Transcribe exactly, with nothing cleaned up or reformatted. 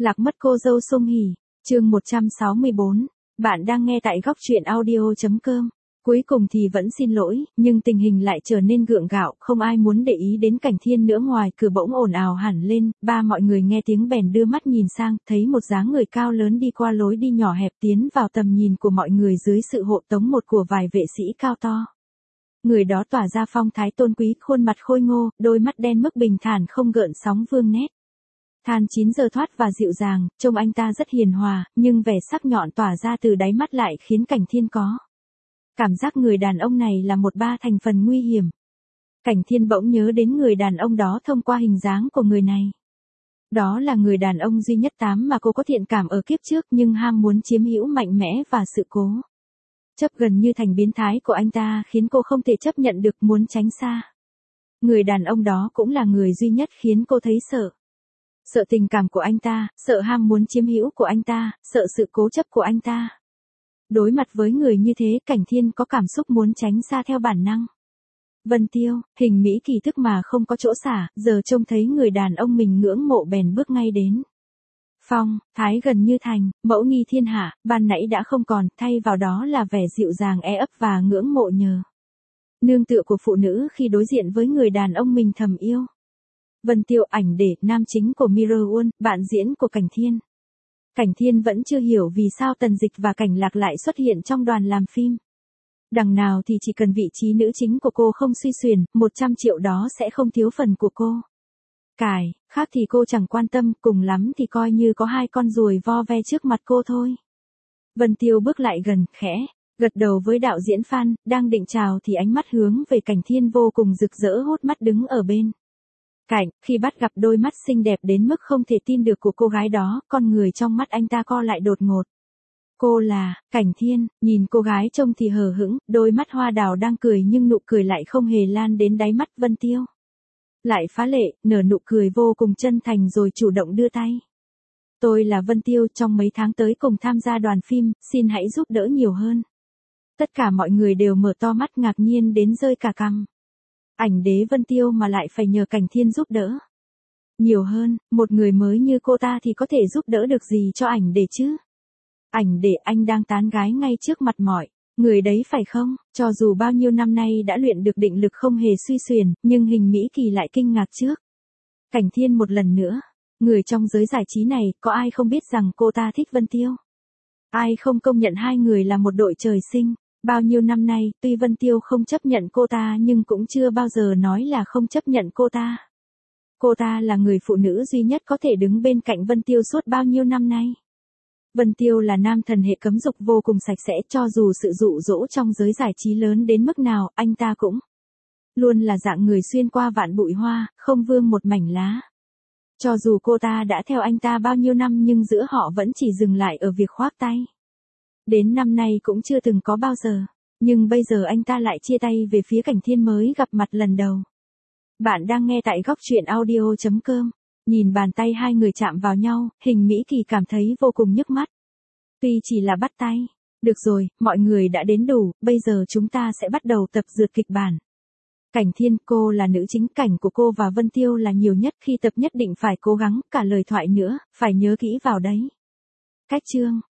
Lạc mất cô dâu Song Hỷ, chương một trăm sáu mươi bốn. Bạn đang nghe tại góc truyện audio chấm com. Cuối cùng thì vẫn xin lỗi, nhưng tình hình lại trở nên gượng gạo, không ai muốn để ý đến Cảnh Thiên nữa. Ngoài cửa bỗng ồn ào hẳn lên, ba mọi người nghe tiếng bèn đưa mắt nhìn sang, thấy một dáng người cao lớn đi qua lối đi nhỏ hẹp tiến vào tầm nhìn của mọi người dưới sự hộ tống một của vài vệ sĩ cao to. Người đó tỏa ra phong thái tôn quý, khuôn mặt khôi ngô, đôi mắt đen mức bình thản không gợn sóng vương nét. Than chín giờ thoát và dịu dàng, trông anh ta rất hiền hòa, nhưng vẻ sắc nhọn tỏa ra từ đáy mắt lại khiến Cảnh Thiên có cảm giác người đàn ông này là một ba thành phần nguy hiểm. Cảnh Thiên bỗng nhớ đến người đàn ông đó thông qua hình dáng của người này. Đó là người đàn ông duy nhất tám mà cô có thiện cảm ở kiếp trước, nhưng ham muốn chiếm hữu mạnh mẽ và sự cố chấp gần như thành biến thái của anh ta khiến cô không thể chấp nhận được, muốn tránh xa. Người đàn ông đó cũng là người duy nhất khiến cô thấy sợ. Sợ tình cảm của anh ta, sợ ham muốn chiếm hữu của anh ta, sợ sự cố chấp của anh ta. Đối mặt với người như thế, Cảnh Thiên có cảm xúc muốn tránh xa theo bản năng. Vân Tiêu, hình mỹ kỳ thức mà không có chỗ xả, giờ trông thấy người đàn ông mình ngưỡng mộ bèn bước ngay đến. Phong, thái gần như thành, mẫu nghi thiên hạ, ban nãy đã không còn, thay vào đó là vẻ dịu dàng e ấp và ngưỡng mộ nhờ nương tựa của phụ nữ khi đối diện với người đàn ông mình thầm yêu. Vân Tiêu, ảnh để, nam chính của Mirror World, bạn diễn của Cảnh Thiên. Cảnh Thiên vẫn chưa hiểu vì sao Tần Dịch và Cảnh Lạc lại xuất hiện trong đoàn làm phim. Đằng nào thì chỉ cần vị trí nữ chính của cô không suy xuyển, một trăm triệu đó sẽ không thiếu phần của cô. Cải, khác thì cô chẳng quan tâm, cùng lắm thì coi như có hai con ruồi vo ve trước mặt cô thôi. Vân Tiêu bước lại gần, khẽ gật đầu với đạo diễn Phan, đang định chào thì ánh mắt hướng về Cảnh Thiên vô cùng rực rỡ, hốt mắt đứng ở bên cạnh. Khi bắt gặp đôi mắt xinh đẹp đến mức không thể tin được của cô gái đó, con người trong mắt anh ta co lại đột ngột. Cô là Cảnh Thiên, nhìn cô gái trông thì hờ hững, đôi mắt hoa đào đang cười nhưng nụ cười lại không hề lan đến đáy mắt Vân Tiêu. Lại phá lệ, nở nụ cười vô cùng chân thành rồi chủ động đưa tay. Tôi là Vân Tiêu, trong mấy tháng tới cùng tham gia đoàn phim, xin hãy giúp đỡ nhiều hơn. Tất cả mọi người đều mở to mắt ngạc nhiên đến rơi cả cằm. Ảnh đế Vân Tiêu mà lại phải nhờ Cảnh Thiên giúp đỡ nhiều hơn, một người mới như cô ta thì có thể giúp đỡ được gì cho ảnh đế chứ? Ảnh đế, anh đang tán gái ngay trước mặt mọi người đấy phải không? Cho dù bao nhiêu năm nay đã luyện được định lực không hề suy xuyển, nhưng hình mỹ kỳ lại kinh ngạc trước Cảnh Thiên một lần nữa. Người trong giới giải trí này, có ai không biết rằng cô ta thích Vân Tiêu? Ai không công nhận hai người là một đội trời sinh? Bao nhiêu năm nay, tuy Vân Tiêu không chấp nhận cô ta nhưng cũng chưa bao giờ nói là không chấp nhận cô ta. Cô ta là người phụ nữ duy nhất có thể đứng bên cạnh Vân Tiêu suốt bao nhiêu năm nay. Vân Tiêu là nam thần hệ cấm dục vô cùng sạch sẽ, cho dù sự dụ dỗ trong giới giải trí lớn đến mức nào, anh ta cũng luôn là dạng người xuyên qua vạn bụi hoa, không vương một mảnh lá. Cho dù cô ta đã theo anh ta bao nhiêu năm nhưng giữa họ vẫn chỉ dừng lại ở việc khoác tay. Đến năm nay cũng chưa từng có bao giờ, nhưng bây giờ anh ta lại chia tay về phía Cảnh Thiên mới gặp mặt lần đầu. Bạn đang nghe tại góc truyện audio chấm com. Nhìn bàn tay hai người chạm vào nhau, hình mỹ kỳ cảm thấy vô cùng nhức mắt. Tuy chỉ là bắt tay. Được rồi, mọi người đã đến đủ, bây giờ chúng ta sẽ bắt đầu tập dượt kịch bản. Cảnh Thiên, cô là nữ chính, cảnh của cô và Vân Tiêu là nhiều nhất, khi tập nhất định phải cố gắng, cả lời thoại nữa, phải nhớ kỹ vào đấy. Cách chương,